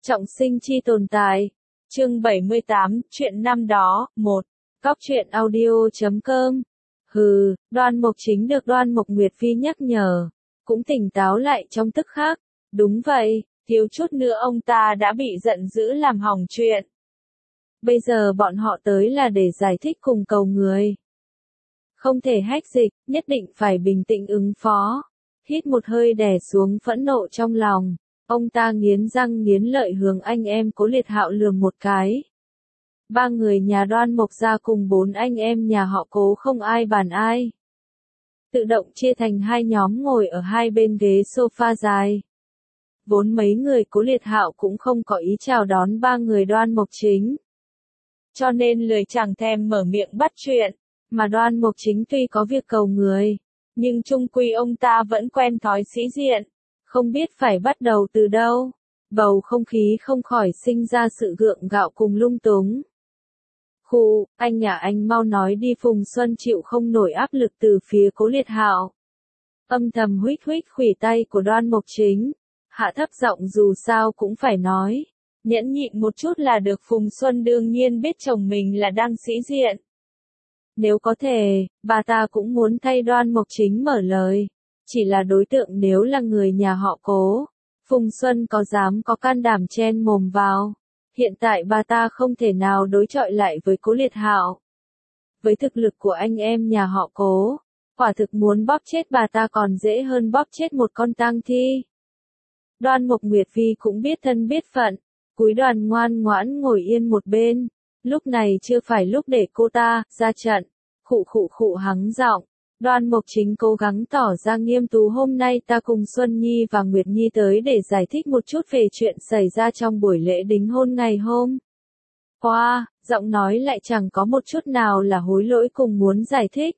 Trọng sinh chi tồn tại. Chương 78, chuyện năm đó, 1. Góc truyện audio.com. Đoan Mộc Chính được Đoan Mộc Nguyệt Phi nhắc nhở, cũng tỉnh táo lại trong tức khắc. Đúng vậy, thiếu chút nữa ông ta đã bị giận dữ làm hỏng chuyện. Bây giờ bọn họ tới là để giải thích cùng cầu người. Không thể hách dịch, nhất định phải bình tĩnh ứng phó. Hít một hơi đè xuống phẫn nộ trong lòng. Ông ta nghiến răng nghiến lợi hướng anh em Cố Liệt Hạo lườm một cái. Ba người nhà Đoan Mộc gia cùng 4 anh em nhà họ Cố không ai bàn ai. Tự động chia thành hai nhóm ngồi ở hai bên ghế sofa dài. Vốn mấy người Cố Liệt Hạo cũng không có ý chào đón ba người Đoan Mộc Chính. Cho nên lười chẳng thèm mở miệng bắt chuyện, mà Đoan Mộc Chính tuy có việc cầu người, nhưng chung quy ông ta vẫn quen thói sĩ diện. Không biết phải bắt đầu từ đâu, bầu không khí không khỏi sinh ra sự gượng gạo cùng lung túng. Anh nhà anh mau nói đi. Phùng Xuân chịu không nổi áp lực từ phía Cố Liệt Hạo. Âm thầm huých huých khuỷu tay của Đoan Mộc Chính, hạ thấp giọng dù sao cũng phải nói. Nhẫn nhịn một chút là được. Phùng Xuân đương nhiên biết chồng mình là đang sĩ diện. Nếu có thể, bà ta cũng muốn thay Đoan Mộc Chính mở lời. Chỉ là đối tượng nếu là người nhà họ Cố, Phùng Xuân có dám có can đảm chen mồm vào. Hiện tại bà ta không thể nào đối chọi lại với Cố Liệt Hạo. Với thực lực của anh em nhà họ Cố, quả thực muốn bóp chết bà ta còn dễ hơn bóp chết một con tang thi. Đoan Mộc Nguyệt Phi cũng biết thân biết phận, cúi đoàn ngoan ngoãn ngồi yên một bên. Lúc này chưa phải lúc để cô ta ra trận. Khụ hắng giọng. Đoan Mộc Chính cố gắng tỏ ra nghiêm túc. Hôm nay ta cùng Xuân Nhi và Nguyệt Nhi tới để giải thích một chút về chuyện xảy ra trong buổi lễ đính hôn ngày hôm qua. Giọng nói lại chẳng có một chút nào là hối lỗi cùng muốn giải thích.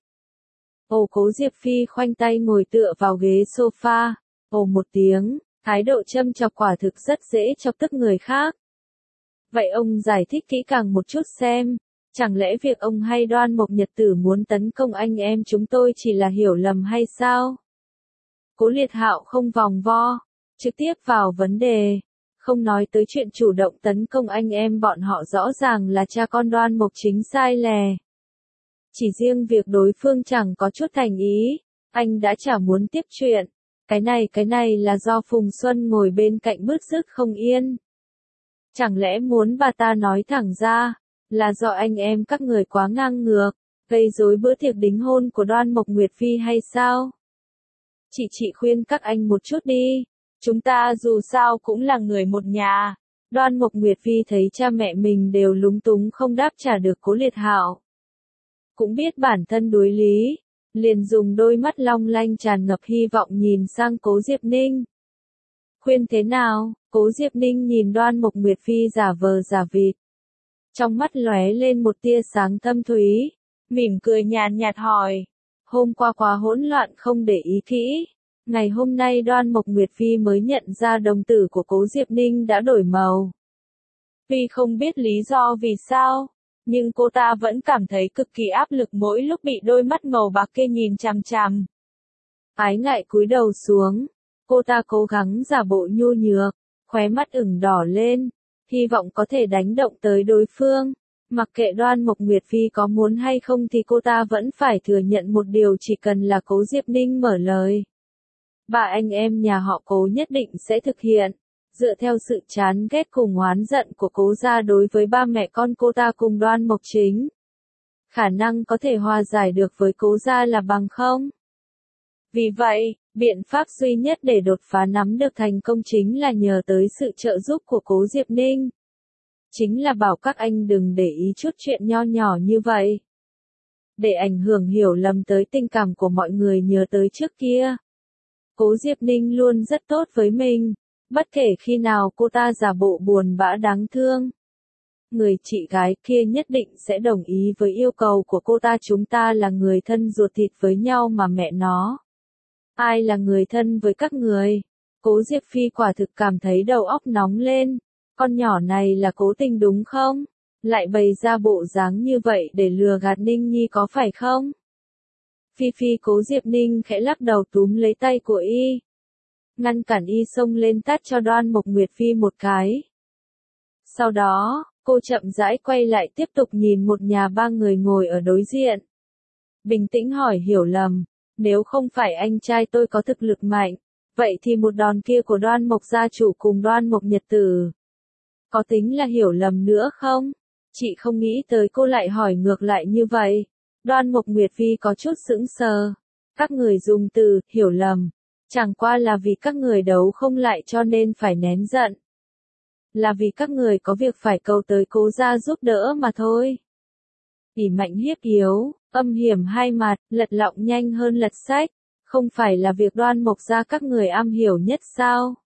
Cố Diệp Phi khoanh tay ngồi tựa vào ghế sofa. Một tiếng, thái độ châm chọc quả thực rất dễ chọc tức người khác. Vậy ông giải thích kỹ càng một chút xem. Chẳng lẽ việc ông hay Đoan Mộc Nhật Tử muốn tấn công anh em chúng tôi chỉ là hiểu lầm hay sao? Cố Liệt Hạo không vòng vo, trực tiếp vào vấn đề. Không nói tới chuyện chủ động tấn công anh em bọn họ, rõ ràng là cha con Đoan Mộc Chính sai lè. Chỉ riêng việc đối phương chẳng có chút thành ý, anh đã chả muốn tiếp chuyện. Cái này là do Phùng Xuân ngồi bên cạnh bứt rứt không yên. Chẳng lẽ muốn bà ta nói thẳng ra, là do anh em các người quá ngang ngược, gây rối bữa tiệc đính hôn của Đoan Mộc Nguyệt Phi hay sao? Chị khuyên các anh một chút đi, chúng ta dù sao cũng là người một nhà. Đoan Mộc Nguyệt Phi thấy cha mẹ mình đều lúng túng không đáp trả được Cố Liệt Hạo. Cũng biết bản thân đối lý, liền dùng đôi mắt long lanh tràn ngập hy vọng nhìn sang Cố Diệp Ninh. Khuyên thế nào? Cố Diệp Ninh nhìn Đoan Mộc Nguyệt Phi giả vờ giả vịt. Trong mắt lóe lên một tia sáng thâm thúy, mỉm cười nhàn nhạt hỏi. Hôm qua quá hỗn loạn không để ý kỹ. Ngày hôm nay Đoan Mộc Nguyệt Phi mới nhận ra đồng tử của Cố Diệp Ninh đã đổi màu. Tuy không biết lý do vì sao, nhưng cô ta vẫn cảm thấy cực kỳ áp lực mỗi lúc bị đôi mắt màu bạc kia nhìn chằm chằm. Ái ngại cúi đầu xuống, cô ta cố gắng giả bộ nhu nhược, khóe mắt ửng đỏ lên. Hy vọng có thể đánh động tới đối phương. Mặc kệ Đoan Mộc Nguyệt Phi có muốn hay không thì cô ta vẫn phải thừa nhận một điều, chỉ cần là Cố Diệp Ninh mở lời. Ba anh em nhà họ Cố nhất định sẽ thực hiện. Dựa theo sự chán ghét cùng oán giận của Cố gia đối với ba mẹ con cô ta cùng Đoan Mộc Chính, khả năng có thể hòa giải được với Cố gia là bằng không. Vì vậy, biện pháp duy nhất để đột phá nắm được thành công chính là nhờ tới sự trợ giúp của Cố Diệp Ninh. Chính là bảo các anh đừng để ý chút chuyện nho nhỏ như vậy. Để ảnh hưởng hiểu lầm tới tình cảm của mọi người nhớ tới trước kia. Cố Diệp Ninh luôn rất tốt với mình, bất kể khi nào cô ta giả bộ buồn bã đáng thương. Người chị gái kia nhất định sẽ đồng ý với yêu cầu của cô ta. Chúng ta là người thân ruột thịt với nhau mà mẹ nó. Ai là người thân với các người? Cố Diệp Phi quả thực cảm thấy đầu óc nóng lên. Con nhỏ này là cố tình đúng không? Lại bày ra bộ dáng như vậy để lừa gạt Ninh Nhi có phải không? Phi, Cố Diệp Ninh khẽ lắc đầu túm lấy tay của y. Ngăn cản y xông lên tát cho Đoan Mộc Nguyệt Phi một cái. Sau đó, cô chậm rãi quay lại tiếp tục nhìn một nhà ba người ngồi ở đối diện. Bình tĩnh hỏi Hiểu Lầm, nếu không phải anh trai tôi có thực lực mạnh, vậy thì một đòn kia của Đoan Mộc gia chủ cùng Đoan Mộc Nhật Tử, có tính là hiểu lầm nữa không? Chị không nghĩ tới cô lại hỏi ngược lại như vậy. Đoan Mộc Nguyệt Phi có chút sững sờ. Các người dùng từ hiểu lầm, chẳng qua là vì các người đấu không lại cho nên phải nén giận. Là vì các người có việc phải cầu tới Cố gia giúp đỡ mà thôi. ỷ mạnh hiếp yếu, âm hiểm hai mặt, lật lọng nhanh hơn lật sách, không phải là việc Đoan Mộc gia các người am hiểu nhất sao?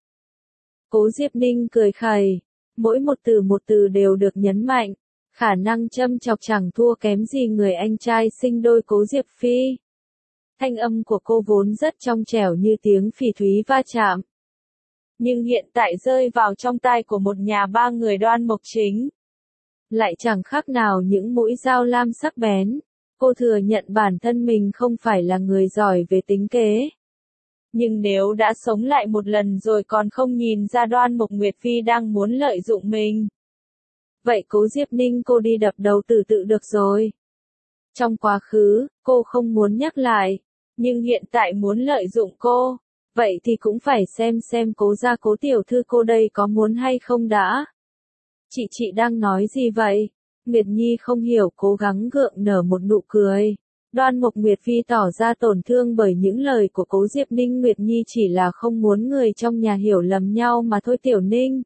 Cố Diệp Ninh cười khẩy, mỗi một từ đều được nhấn mạnh, khả năng châm chọc chẳng thua kém gì người anh trai sinh đôi Cố Diệp Phi. Thanh âm của cô vốn rất trong trẻo như tiếng phỉ thúy va chạm. Nhưng hiện tại rơi vào trong tai của một nhà ba người Đoan Mộc Chính, lại chẳng khác nào những mũi dao lam sắc bén. Cô thừa nhận bản thân mình không phải là người giỏi về tính kế. Nhưng nếu đã sống lại một lần rồi còn không nhìn ra Đoan Mộc Nguyệt Phi đang muốn lợi dụng mình. Vậy Cố Diệp Ninh cô đi đập đầu tự được rồi. Trong quá khứ, cô không muốn nhắc lại, nhưng hiện tại muốn lợi dụng cô, vậy thì cũng phải xem Cố gia Cố tiểu thư cô đây có muốn hay không đã. Chị đang nói gì vậy? Nguyệt Nhi không hiểu, cố gắng gượng nở một nụ cười. Đoan Mộc Nguyệt Phi tỏ ra tổn thương bởi những lời của Cố Diệp Ninh. Nguyệt Nhi chỉ là không muốn người trong nhà hiểu lầm nhau mà thôi Tiểu Ninh.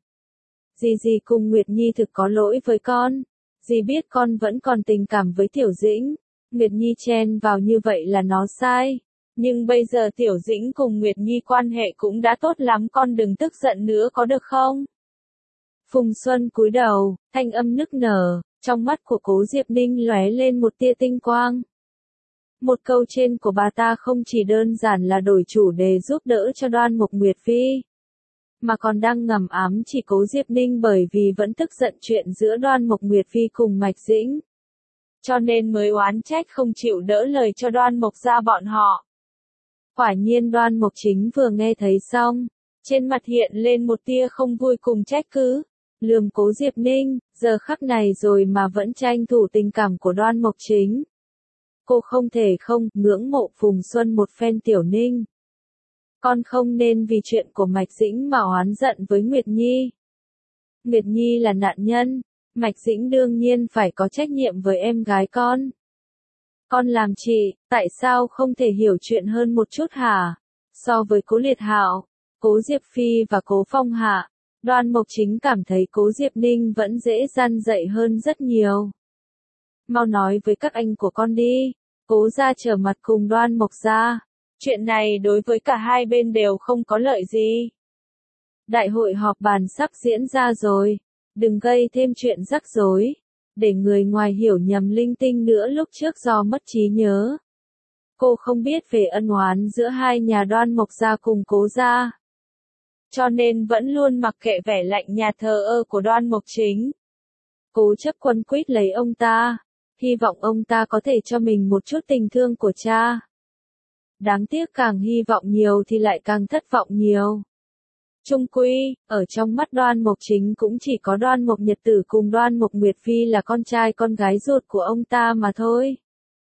Dì cùng Nguyệt Nhi thực có lỗi với con. Dì biết con vẫn còn tình cảm với Tiểu Dĩnh. Nguyệt Nhi chen vào như vậy là nó sai. Nhưng bây giờ Tiểu Dĩnh cùng Nguyệt Nhi quan hệ cũng đã tốt lắm, con đừng tức giận nữa có được không? Phùng Xuân cúi đầu, thanh âm nức nở, trong mắt của Cố Diệp Ninh lóe lên một tia tinh quang. Một câu trên của bà ta không chỉ đơn giản là đổi chủ đề giúp đỡ cho Đoan Mộc Nguyệt Phi, mà còn đang ngầm ám chỉ Cố Diệp Ninh bởi vì vẫn tức giận chuyện giữa Đoan Mộc Nguyệt Phi cùng Mạch Dĩnh. Cho nên mới oán trách không chịu đỡ lời cho Đoan Mộc gia bọn họ. Quả nhiên Đoan Mộc Chính vừa nghe thấy xong, trên mặt hiện lên một tia không vui cùng trách cứ. Lườm Cố Diệp Ninh, giờ khắc này rồi mà vẫn tranh thủ tình cảm của Đoan Mộc Chính. Cô không thể không ngưỡng mộ Phùng Xuân một phen. Tiểu Ninh, con không nên vì chuyện của Mạch Dĩnh mà oán giận với Nguyệt Nhi. Nguyệt Nhi là nạn nhân, Mạch Dĩnh đương nhiên phải có trách nhiệm với em gái con. Con làm chị, tại sao không thể hiểu chuyện hơn một chút hả? So với Cố Liệt Hạo, Cố Diệp Phi và Cố Phong Hạ, Đoan Mộc Chính cảm thấy Cố Diệp Ninh vẫn dễ gian dạy hơn rất nhiều. Mau nói với các anh của con đi. Cố gia trở mặt cùng Đoan Mộc gia. Chuyện này đối với cả hai bên đều không có lợi gì. Đại hội họp bàn sắp diễn ra rồi. Đừng gây thêm chuyện rắc rối. Để người ngoài hiểu nhầm linh tinh nữa lúc trước do mất trí nhớ. Cô không biết về ân oán giữa hai nhà Đoan Mộc gia cùng Cố gia. Cho nên vẫn luôn mặc kệ vẻ lạnh nhạt thờ ơ của Đoan Mộc Chính. Cố chấp quấn quýt lấy ông ta, hy vọng ông ta có thể cho mình một chút tình thương của cha. Đáng tiếc càng hy vọng nhiều thì lại càng thất vọng nhiều. Chung quy, ở trong mắt Đoan Mộc Chính cũng chỉ có Đoan Mộc Nhật Tử cùng Đoan Mộc Nguyệt Phi là con trai con gái ruột của ông ta mà thôi.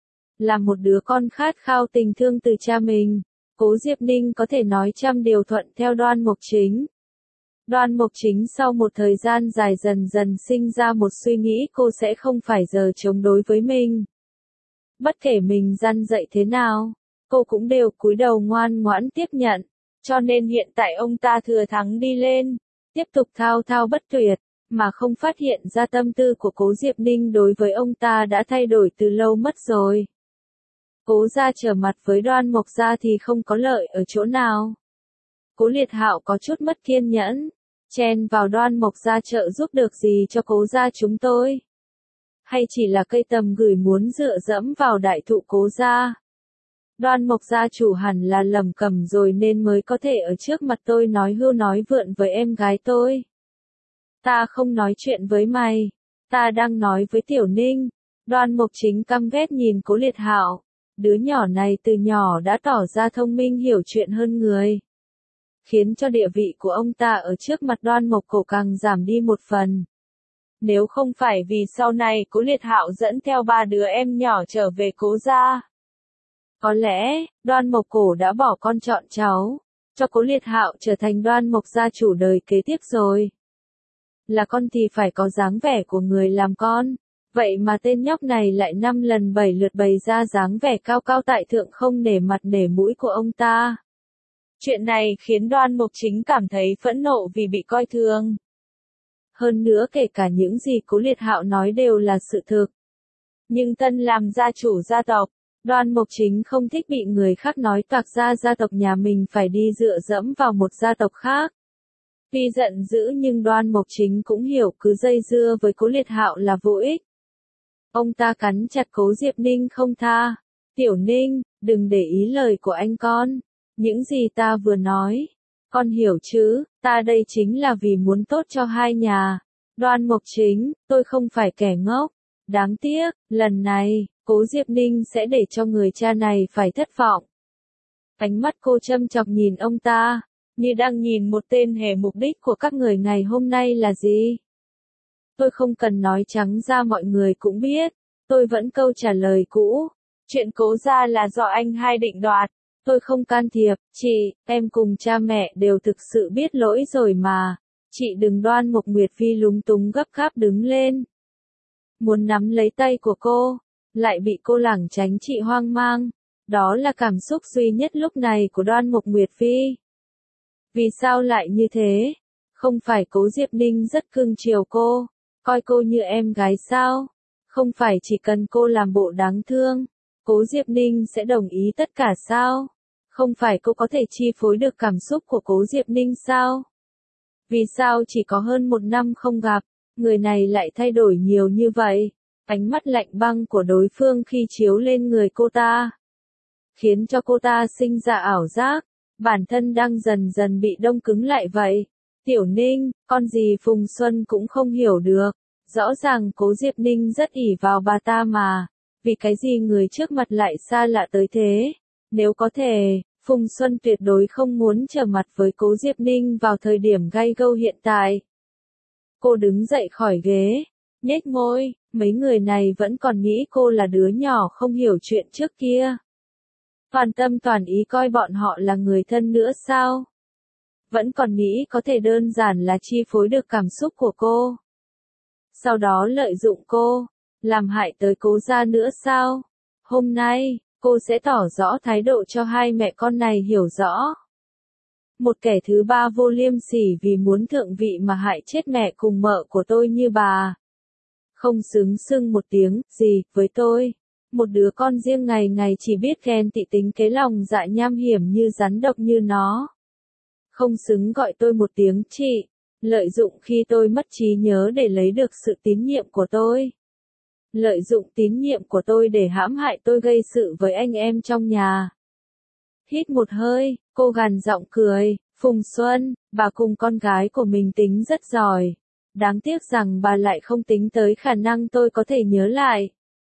Là một đứa con khát khao tình thương từ cha mình, Cố Diệp Ninh có thể nói trăm điều thuận theo Đoan Mộc Chính. Đoan Mộc Chính sau một thời gian dài dần dần sinh ra một suy nghĩ cô sẽ không phải giờ chống đối với mình. Bất kể mình răn dạy thế nào, cô cũng đều cúi đầu ngoan ngoãn tiếp nhận. Cho nên hiện tại ông ta thừa thắng đi lên, tiếp tục thao thao bất tuyệt, mà không phát hiện ra tâm tư của Cố Diệp Ninh đối với ông ta đã thay đổi từ lâu mất rồi. Cố gia trở mặt với Đoan Mộc gia thì không có lợi ở chỗ nào. Cố Liệt Hạo có chút mất kiên nhẫn, chen vào Đoan Mộc gia trợ giúp được gì cho Cố gia chúng tôi? Hay chỉ là cây tầm gửi muốn dựa dẫm vào đại thụ Cố gia? Đoan Mộc gia chủ hẳn là lầm cầm rồi nên mới có thể ở trước mặt tôi nói hưu nói vượn với em gái tôi. Ta không nói chuyện với mày, ta đang nói với Tiểu Ninh. Đoan Mộc Chính căm ghét nhìn Cố Liệt Hạo, đứa nhỏ này từ nhỏ đã tỏ ra thông minh hiểu chuyện hơn người, khiến cho địa vị của ông ta ở trước mặt Đoan Mộc Cổ càng giảm đi một phần. Nếu không phải vì sau này Cố Liệt Hạo dẫn theo 3 đứa em nhỏ trở về Cố gia, có lẽ, Đoan Mộc Cổ đã bỏ con chọn cháu, cho Cố Liệt Hạo trở thành Đoan Mộc gia chủ đời kế tiếp rồi. Là con thì phải có dáng vẻ của người làm con, vậy mà tên nhóc này lại 5 lần 7 lượt bày ra dáng vẻ cao cao tại thượng không nể mặt nể mũi của ông ta. Chuyện này khiến Đoan Mộc Chính cảm thấy phẫn nộ vì bị coi thường. Hơn nữa kể cả những gì Cố Liệt Hạo nói đều là sự thực. Nhưng thân làm gia chủ gia tộc, Đoan Mộc Chính không thích bị người khác nói toạc ra gia tộc nhà mình phải đi dựa dẫm vào một gia tộc khác. Tuy giận dữ nhưng Đoan Mộc Chính cũng hiểu cứ dây dưa với Cố Liệt Hạo là vô ích. Ông ta cắn chặt Cố Diệp Ninh không tha. Tiểu Ninh, đừng để ý lời của anh con. Những gì ta vừa nói, con hiểu chứ, ta đây chính là vì muốn tốt cho hai nhà. Đoan Mộc Chính, tôi không phải kẻ ngốc. Đáng tiếc, lần này, Cố Diệp Ninh sẽ để cho người cha này phải thất vọng. Ánh mắt cô châm chọc nhìn ông ta, như đang nhìn một tên hề. Mục đích của các người ngày hôm nay là gì? Tôi không cần nói trắng ra mọi người cũng biết, tôi vẫn câu trả lời cũ. Chuyện Cố gia là do anh hai định đoạt, tôi không can thiệp, chị, em cùng cha mẹ đều thực sự biết lỗi rồi mà. Chị đừng. Đoan Mộc Nguyệt Phi lúng túng gấp gáp đứng lên. Muốn nắm lấy tay của cô, lại bị cô lảng tránh. Chị hoang mang. Đó là cảm xúc duy nhất lúc này của Đoan Mộc Nguyệt Phi. Vì sao lại như thế? Không phải Cố Diệp Ninh rất cưng chiều cô, coi cô như em gái sao? Không phải chỉ cần cô làm bộ đáng thương, Cố Diệp Ninh sẽ đồng ý tất cả sao? Không phải cô có thể chi phối được cảm xúc của Cố Diệp Ninh sao? Vì sao chỉ có hơn 1 năm không gặp, người này lại thay đổi nhiều như vậy? Ánh mắt lạnh băng của đối phương khi chiếu lên người cô ta, khiến cho cô ta sinh ra ảo giác, bản thân đang dần dần bị đông cứng lại vậy. Tiểu Ninh, con gì Phùng Xuân cũng không hiểu được. Rõ ràng Cố Diệp Ninh rất ỷ vào bà ta mà. Vì cái gì người trước mặt lại xa lạ tới thế? Nếu có thể, Phùng Xuân tuyệt đối không muốn trở mặt với Cố Diệp Ninh vào thời điểm gay gâu hiện tại. Cô đứng dậy khỏi ghế, nhếch môi, mấy người này vẫn còn nghĩ cô là đứa nhỏ không hiểu chuyện trước kia. Toàn tâm toàn ý coi bọn họ là người thân nữa sao? Vẫn còn nghĩ có thể đơn giản là chi phối được cảm xúc của cô. Sau đó lợi dụng cô, làm hại tới Cố gia nữa sao? Hôm nay, cô sẽ tỏ rõ thái độ cho hai mẹ con này hiểu rõ. Một kẻ thứ ba vô liêm sỉ vì muốn thượng vị mà hại chết mẹ cùng mợ của tôi như bà. Không xứng xưng một tiếng gì với tôi. Một đứa con riêng ngày ngày chỉ biết ghen tị tính kế lòng dạ nham hiểm như rắn độc như nó. Không xứng gọi tôi một tiếng chị, lợi dụng khi tôi mất trí nhớ để lấy được sự tín nhiệm của tôi. Lợi dụng tín nhiệm của tôi để hãm hại tôi gây sự với anh em trong nhà. Hít một hơi, cô gằn giọng cười, Phùng Xuân, bà cùng con gái của mình tính rất giỏi. Đáng tiếc rằng bà lại không tính tới khả năng tôi có thể nhớ lại.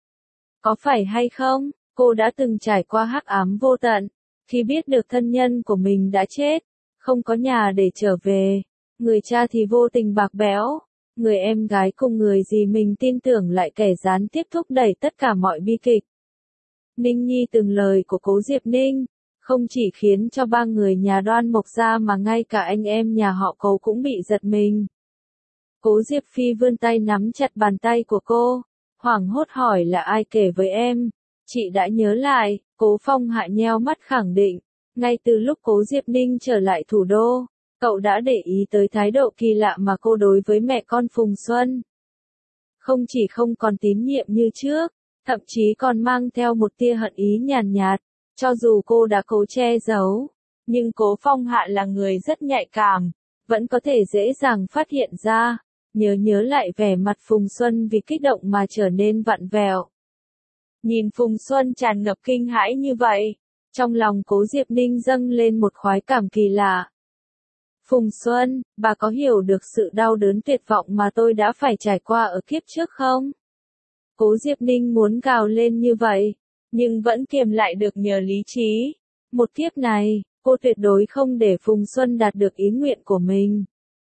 Có phải hay không, cô đã từng trải qua hắc ám vô tận, khi biết được thân nhân của mình đã chết, không có nhà để trở về, người cha thì vô tình bạc bẽo, người em gái cùng người gì mình tin tưởng lại kẻ gián tiếp thúc đẩy tất cả mọi bi kịch. Ninh Nhi từng lời của Cố Diệp Ninh, không chỉ khiến cho ba người nhà Đoan Mộc gia mà ngay cả anh em nhà họ Cố cũng bị giật mình. Cố Diệp Phi vươn tay nắm chặt bàn tay của cô, hoảng hốt hỏi là ai kể với em. Chị đã nhớ lại, Cố Phong Hạ nheo mắt khẳng định, ngay từ lúc Cố Diệp Ninh trở lại thủ đô, cậu đã để ý tới thái độ kỳ lạ mà cô đối với mẹ con Phùng Xuân. Không chỉ không còn tín nhiệm như trước, thậm chí còn mang theo một tia hận ý nhàn nhạt, cho dù cô đã cố che giấu, nhưng Cố Phong Hạ là người rất nhạy cảm, vẫn có thể dễ dàng phát hiện ra. Nhớ lại vẻ mặt Phùng Xuân vì kích động mà trở nên vặn vẹo. Nhìn Phùng Xuân tràn ngập kinh hãi như vậy, trong lòng Cố Diệp Ninh dâng lên một khoái cảm kỳ lạ. Phùng Xuân, bà có hiểu được sự đau đớn tuyệt vọng mà tôi đã phải trải qua ở kiếp trước không? Cố Diệp Ninh muốn gào lên như vậy, nhưng vẫn kiềm lại được nhờ lý trí. Một kiếp này, cô tuyệt đối không để Phùng Xuân đạt được ý nguyện của mình.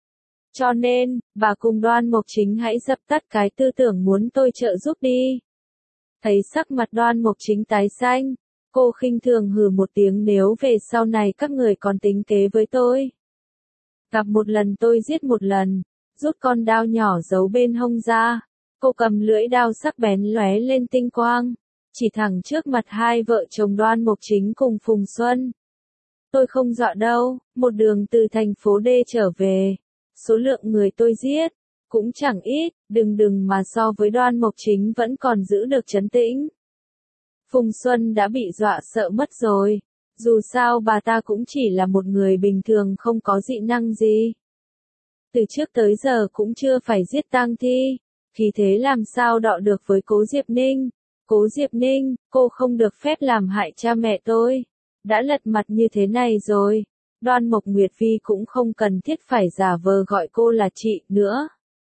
Cho nên, bà cùng Đoan Mộc Chính hãy dập tắt cái tư tưởng muốn tôi trợ giúp đi. Thấy sắc mặt Đoan Mộc Chính tái xanh, cô khinh thường hừ một tiếng, nếu về sau này các người còn tính kế với tôi. Gặp một lần tôi giết một lần, rút con đao nhỏ giấu bên hông ra. Cô cầm lưỡi đao sắc bén lóe lên tinh quang, chỉ thẳng trước mặt hai vợ chồng Đoan Mộc Chính cùng Phùng Xuân. Tôi không dọa đâu, một đường từ thành phố D trở về, số lượng người tôi giết cũng chẳng ít, đừng mà so với Đoan Mộc Chính vẫn còn giữ được trấn tĩnh. Phùng Xuân đã bị dọa sợ mất rồi, dù sao bà ta cũng chỉ là một người bình thường không có dị năng gì. Từ trước tới giờ cũng chưa phải giết tang thi, khí thế làm sao đọ được với Cố Diệp Ninh. Cố Diệp Ninh, cô không được phép làm hại cha mẹ tôi. Đã lật mặt như thế này rồi, Đoan Mộc Nguyệt Vi cũng không cần thiết phải giả vờ gọi cô là chị nữa.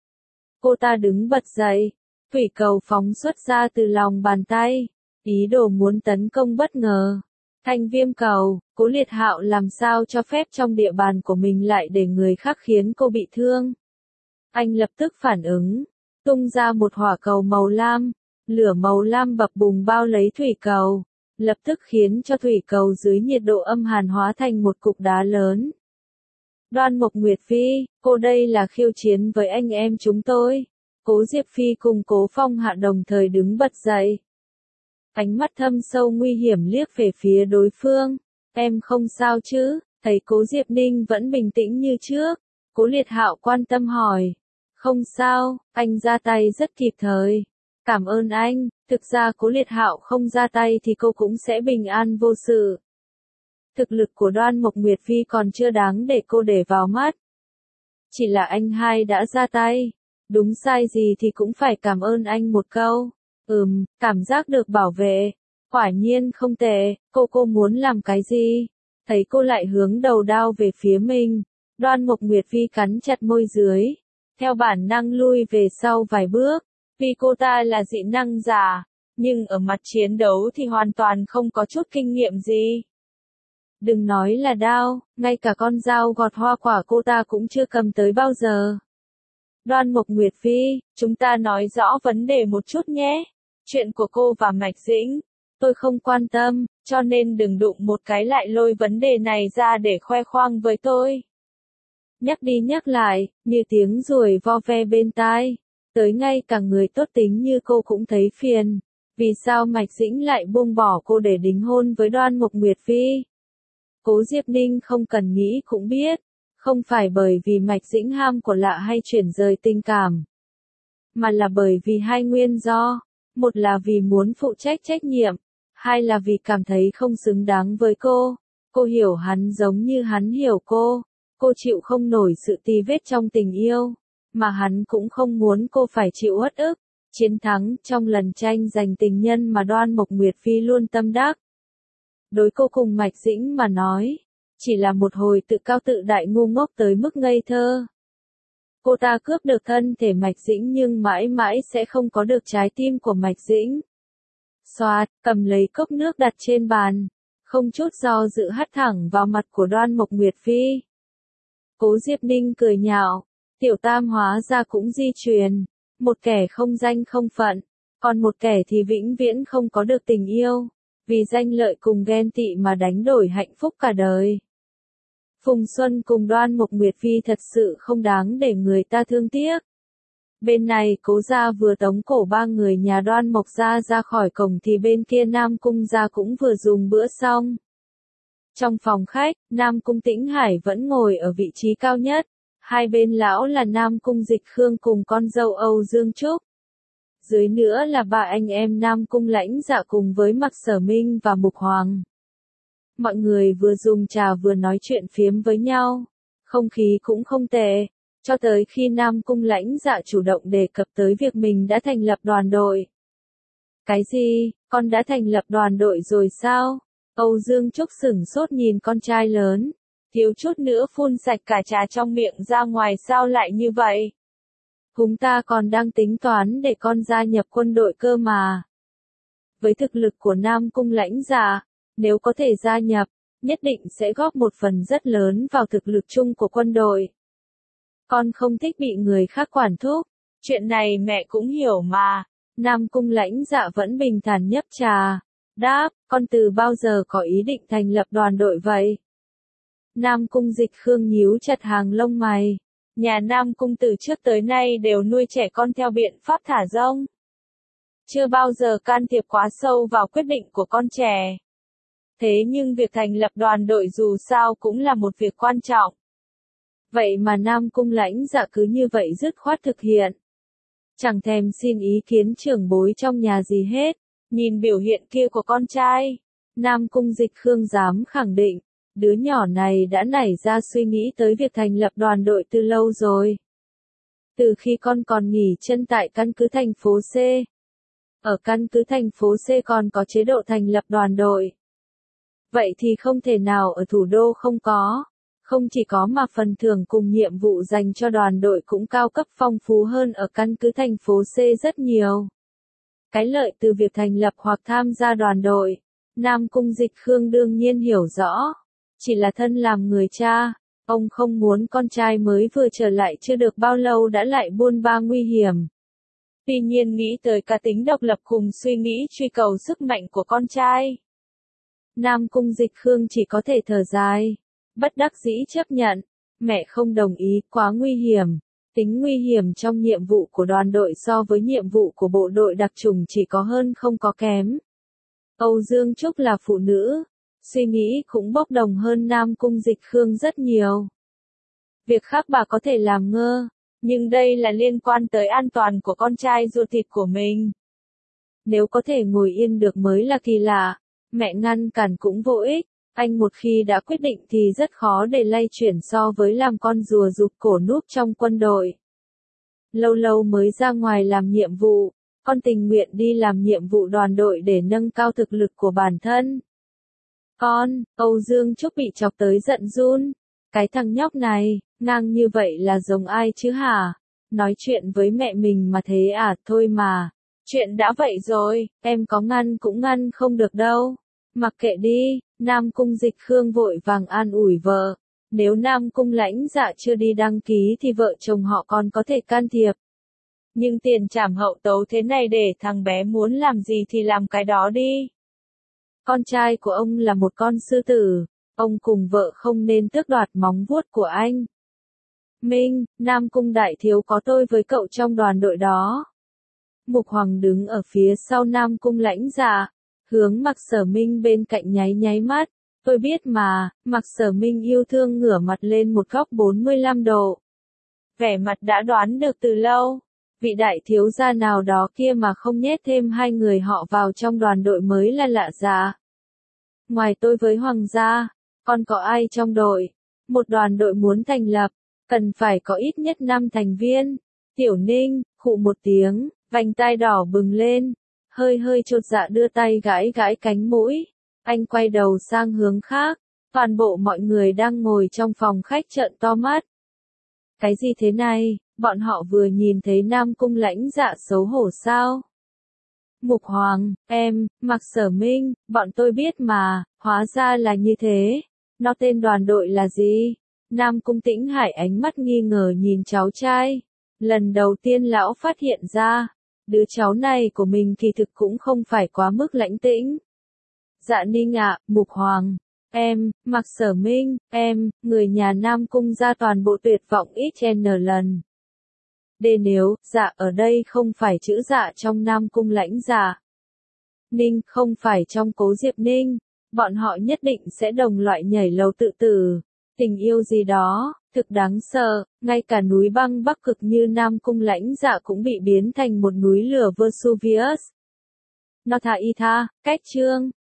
Cô ta đứng bật dậy, thủy cầu phóng xuất ra từ lòng bàn tay, ý đồ muốn tấn công bất ngờ. Thanh viêm cầu, Cố Liệt Hạo làm sao cho phép trong địa bàn của mình lại để người khác khiến cô bị thương. Anh lập tức phản ứng, tung ra một hỏa cầu màu lam, lửa màu lam bập bùng bao lấy thủy cầu, lập tức khiến cho thủy cầu dưới nhiệt độ âm hàn hóa thành một cục đá lớn. Đoan Mộc Nguyệt Phi, cô đây là khiêu chiến với anh em chúng tôi. Cố Diệp Phi cùng Cố Phong Hạ đồng thời đứng bật dậy. Ánh mắt thâm sâu nguy hiểm liếc về phía đối phương. Em không sao chứ? Thấy Cố Diệp Ninh vẫn bình tĩnh như trước, Cố Liệt Hạo quan tâm hỏi. Không sao, anh ra tay rất kịp thời. Cảm ơn anh, thực ra Cố Liệt Hạo không ra tay thì cô cũng sẽ bình an vô sự. Thực lực của Đoan Mộc Nguyệt Phi còn chưa đáng để cô để vào mắt. Chỉ là anh hai đã ra tay, đúng sai gì thì cũng phải cảm ơn anh một câu. Cảm giác được bảo vệ, quả nhiên không tệ, cô muốn làm cái gì? Thấy cô lại hướng đầu đao về phía mình, Đoan Mộc Nguyệt Phi cắn chặt môi dưới, theo bản năng lui về sau vài bước, vì cô ta là dị năng giả, nhưng ở mặt chiến đấu thì hoàn toàn không có chút kinh nghiệm gì. Đừng nói là đao, ngay cả con dao gọt hoa quả cô ta cũng chưa cầm tới bao giờ. Đoan Mộc Nguyệt Phi, chúng ta nói rõ vấn đề một chút nhé. Chuyện của cô và Mạch Dĩnh, tôi không quan tâm, cho nên đừng đụng một cái lại lôi vấn đề này ra để khoe khoang với tôi. Nhắc đi nhắc lại, như tiếng ruồi vo ve bên tai, tới ngay cả người tốt tính như cô cũng thấy phiền. Vì sao Mạch Dĩnh lại buông bỏ cô để đính hôn với Đoan Mộc Nguyệt Phi? Cố Diệp Ninh không cần nghĩ cũng biết, không phải bởi vì Mạch Dĩnh ham của lạ hay chuyển rời tình cảm, mà là bởi vì hai nguyên do. Một là vì muốn phụ trách trách nhiệm, hai là vì cảm thấy không xứng đáng với cô. Cô hiểu hắn giống như hắn hiểu cô chịu không nổi sự tì vết trong tình yêu, mà hắn cũng không muốn cô phải chịu uất ức. Chiến thắng trong lần tranh giành tình nhân mà Đoan Mộc Nguyệt Phi luôn tâm đắc. Đối cô cùng Mạch Dĩnh mà nói, chỉ là một hồi tự cao tự đại ngu ngốc tới mức ngây thơ. Cô ta cướp được thân thể Mạch Dĩnh nhưng mãi mãi sẽ không có được trái tim của Mạch Dĩnh. Xoạt, cầm lấy cốc nước đặt trên bàn, không chút do dự hắt thẳng vào mặt của Đoan Mộc Nguyệt Phi. Cố Diệp Ninh cười nhạo, tiểu tam hóa ra cũng di truyền, một kẻ không danh không phận, còn một kẻ thì vĩnh viễn không có được tình yêu, vì danh lợi cùng ghen tị mà đánh đổi hạnh phúc cả đời. Phùng Xuân cùng Đoan Mộc Nguyệt Phi thật sự không đáng để người ta thương tiếc. Bên này Cố gia vừa tống cổ ba người nhà Đoan Mộc gia ra khỏi cổng thì bên kia Nam Cung gia cũng vừa dùng bữa xong. Trong phòng khách, Nam Cung Tĩnh Hải vẫn ngồi ở vị trí cao nhất, hai bên lão là Nam Cung Dịch Khương cùng con dâu Âu Dương Trúc. Dưới nữa là ba anh em Nam Cung Lãnh Dạ cùng với Mạc Sở Minh và Mục Hoàng. Mọi người vừa dùng trà vừa nói chuyện phiếm với nhau, không khí cũng không tệ, cho tới khi Nam Cung Lãnh Dạ chủ động đề cập tới việc mình đã thành lập đoàn đội. Cái gì, con đã thành lập đoàn đội rồi sao? Âu Dương Trúc sửng sốt nhìn con trai lớn, thiếu chút nữa phun sạch cả trà trong miệng ra ngoài, sao lại như vậy? Chúng ta còn đang tính toán để con gia nhập quân đội cơ mà. Với thực lực của Nam Cung Lãnh Dạ, nếu có thể gia nhập, nhất định sẽ góp một phần rất lớn vào thực lực chung của quân đội. Con không thích bị người khác quản thúc. Chuyện này mẹ cũng hiểu mà. Nam Cung Lãnh Dạ vẫn bình thản nhấp trà. Đáp, con từ bao giờ có ý định thành lập đoàn đội vậy? Nam Cung Dịch Khương nhíu chặt hàng lông mày. Nhà Nam Cung từ trước tới nay đều nuôi trẻ con theo biện pháp thả rông. Chưa bao giờ can thiệp quá sâu vào quyết định của con trẻ. Thế nhưng việc thành lập đoàn đội dù sao cũng là một việc quan trọng. Vậy mà Nam Cung Lãnh Dạ cứ như vậy dứt khoát thực hiện. Chẳng thèm xin ý kiến trưởng bối trong nhà gì hết. Nhìn biểu hiện kia của con trai, Nam Cung Dịch Khương dám khẳng định, đứa nhỏ này đã nảy ra suy nghĩ tới việc thành lập đoàn đội từ lâu rồi. Từ khi con còn nghỉ chân tại căn cứ thành phố C. Ở căn cứ thành phố C còn có chế độ thành lập đoàn đội. Vậy thì không thể nào ở thủ đô không có. Không chỉ có mà phần thưởng cùng nhiệm vụ dành cho đoàn đội cũng cao cấp phong phú hơn ở căn cứ thành phố C rất nhiều. Cái lợi từ việc thành lập hoặc tham gia đoàn đội, Nam Cung Dịch Khương đương nhiên hiểu rõ. Chỉ là thân làm người cha, ông không muốn con trai mới vừa trở lại chưa được bao lâu đã lại buôn ba nguy hiểm. Tuy nhiên nghĩ tới cá tính độc lập cùng suy nghĩ truy cầu sức mạnh của con trai, Nam Cung Dịch Khương chỉ có thể thở dài, bất đắc dĩ chấp nhận. Mẹ không đồng ý, quá nguy hiểm. Tính nguy hiểm trong nhiệm vụ của đoàn đội so với nhiệm vụ của bộ đội đặc chủng chỉ có hơn không có kém. Âu Dương Trúc là phụ nữ, suy nghĩ cũng bốc đồng hơn Nam Cung Dịch Khương rất nhiều. Việc khác bà có thể làm ngơ, nhưng đây là liên quan tới an toàn của con trai ruột thịt của mình. Nếu có thể ngồi yên được mới là kỳ lạ, mẹ ngăn cản cũng vô ích. Anh một khi đã quyết định thì rất khó để lay chuyển so với làm con rùa rụt cổ núp trong quân đội. Lâu lâu mới ra ngoài làm nhiệm vụ, con tình nguyện đi làm nhiệm vụ đoàn đội để nâng cao thực lực của bản thân. Con, Âu Dương Trúc bị chọc tới giận run. Cái thằng nhóc này, ngang như vậy là giống ai chứ hả? Nói chuyện với mẹ mình mà thế à, thôi mà. Chuyện đã vậy rồi, em có ngăn cũng ngăn không được đâu. Mặc kệ đi, Nam Cung Dịch Khương vội vàng an ủi vợ. Nếu Nam Cung Lãnh Dạ chưa đi đăng ký thì vợ chồng họ còn có thể can thiệp. Nhưng tiền trảm hậu tấu thế này để thằng bé muốn làm gì thì làm cái đó đi. Con trai của ông là một con sư tử, ông cùng vợ không nên tước đoạt móng vuốt của anh. Minh, Nam Cung đại thiếu có tôi với cậu trong đoàn đội đó. Mục Hoàng đứng ở phía sau Nam Cung Lãnh Dạ, hướng Mạc Sở Minh bên cạnh nháy nháy mắt. Tôi biết mà, Mạc Sở Minh yêu thương ngửa mặt lên một góc 45 độ. Vẻ mặt đã đoán được từ lâu. Vị đại thiếu gia nào đó kia mà không nhét thêm hai người họ vào trong đoàn đội mới là lạ dạ. Ngoài tôi với Hoàng gia, còn có ai trong đội? Một đoàn đội muốn thành lập, cần phải có ít nhất 5 thành viên. Tiểu Ninh, khụ một tiếng, vành tai đỏ bừng lên, hơi chột dạ đưa tay gãi gãi cánh mũi. Anh quay đầu sang hướng khác, toàn bộ mọi người đang ngồi trong phòng khách trợn to mắt. Cái gì thế này, bọn họ vừa nhìn thấy Nam Cung Lãnh Dạ xấu hổ sao? Mục Hoàng, em, Mạc Sở Minh, bọn tôi biết mà, hóa ra là như thế. Nó tên đoàn đội là gì? Nam Cung Tĩnh Hải ánh mắt nghi ngờ nhìn cháu trai. Lần đầu tiên lão phát hiện ra, đứa cháu này của mình kỳ thực cũng không phải quá mức lãnh tĩnh. Dạ Ninh ạ, Mục Hoàng, em, Mạc Sở Minh, em, người nhà Nam Cung ra toàn bộ tuyệt vọng XN lần. Nếu, dạ ở đây không phải chữ dạ trong Nam Cung Lãnh Dạ. Ninh không phải trong Cố Diệp Ninh, bọn họ nhất định sẽ đồng loại nhảy lầu tự tử. Tình yêu gì đó, thực đáng sợ, ngay cả núi băng Bắc Cực như Nam Cung Lãnh Dạ cũng bị biến thành một núi lửa Vesuvius. Nó thà y tha, cách chương.